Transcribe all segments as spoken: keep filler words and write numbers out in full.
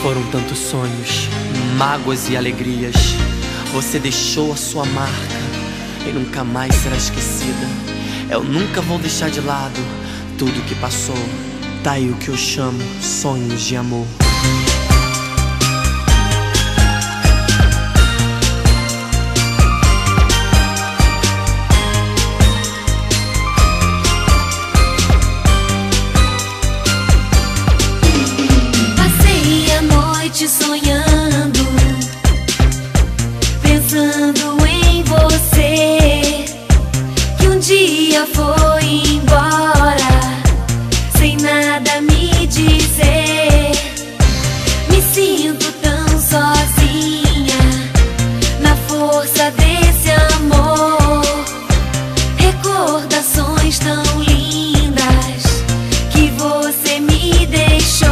Foram tantos sonhos, mágoas e alegrias. Você deixou a sua marca e nunca mais será esquecida. Eu nunca vou deixar de lado tudo que passou. Tá aí o que eu chamo sonhos de amor. Sonhando, pensando em você, que um dia foi embora, sem nada me dizer. Me sinto tão sozinha, na força desse amor. Recordações tão lindas que você me deixou.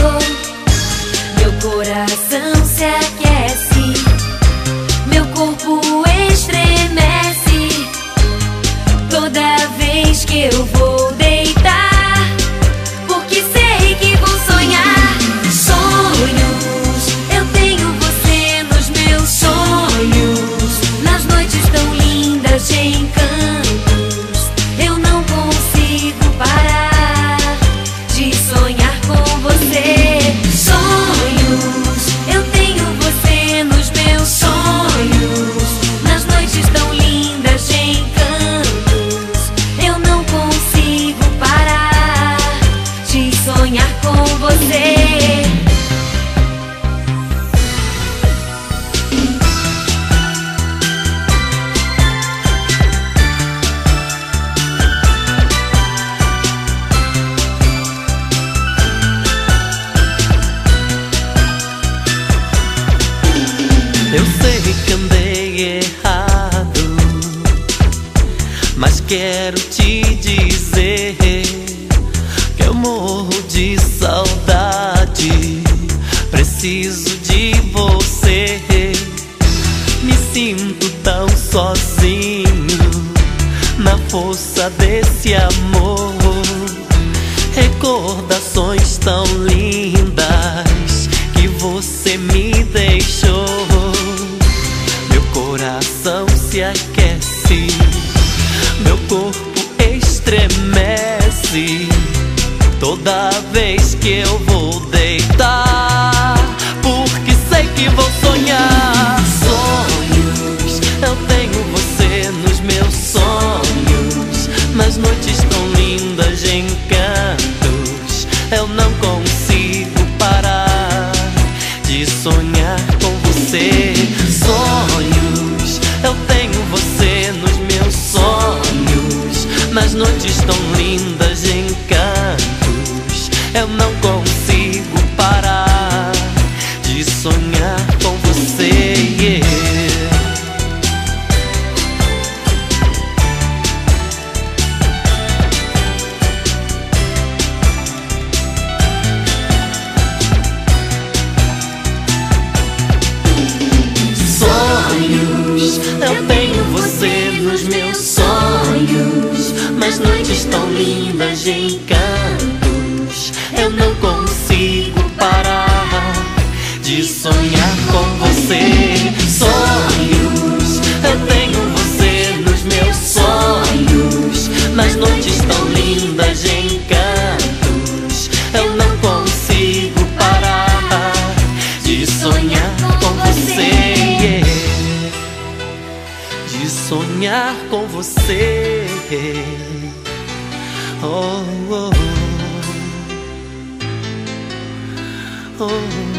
Coração se aquece, meu corpo estremece toda vez que eu vou deitar, porque sei que vou sonhar. Sonhos, eu tenho você nos meus sonhos, nas noites tão lindas de encantos. Eu não consigo parar de sonhar com você. Eu sei que andei errado, mas quero te dizer que eu morro de saudade. Preciso de você. Me sinto tão sozinho na força desse amor. Recordações tão lindas que você me deixou. Meu coração se aquece, meu corpo estremece toda vez que eu vou deitar, porque sei que vou sonhar. Sonhos, eu tenho você nos meus sonhos, nas noites tão lindas de encantos. Eu não consigo parar de sonhar com você. Sonhos, eu tenho você nos meus sonhos, nas noites tão lindas de encantos. Eu não consigo parar de sonhar com você, yeah. Eu tenho você nos meus sonhos, nas noites tão lindas de encantos. Eu não consigo parar de sonhar com você. Sonhos, eu tenho você nos meus sonhos, nas noites tão lindas de encantos. Eu não consigo parar de sonhar com você, yeah. De sonhar com você. Oh, oh, oh. Oh.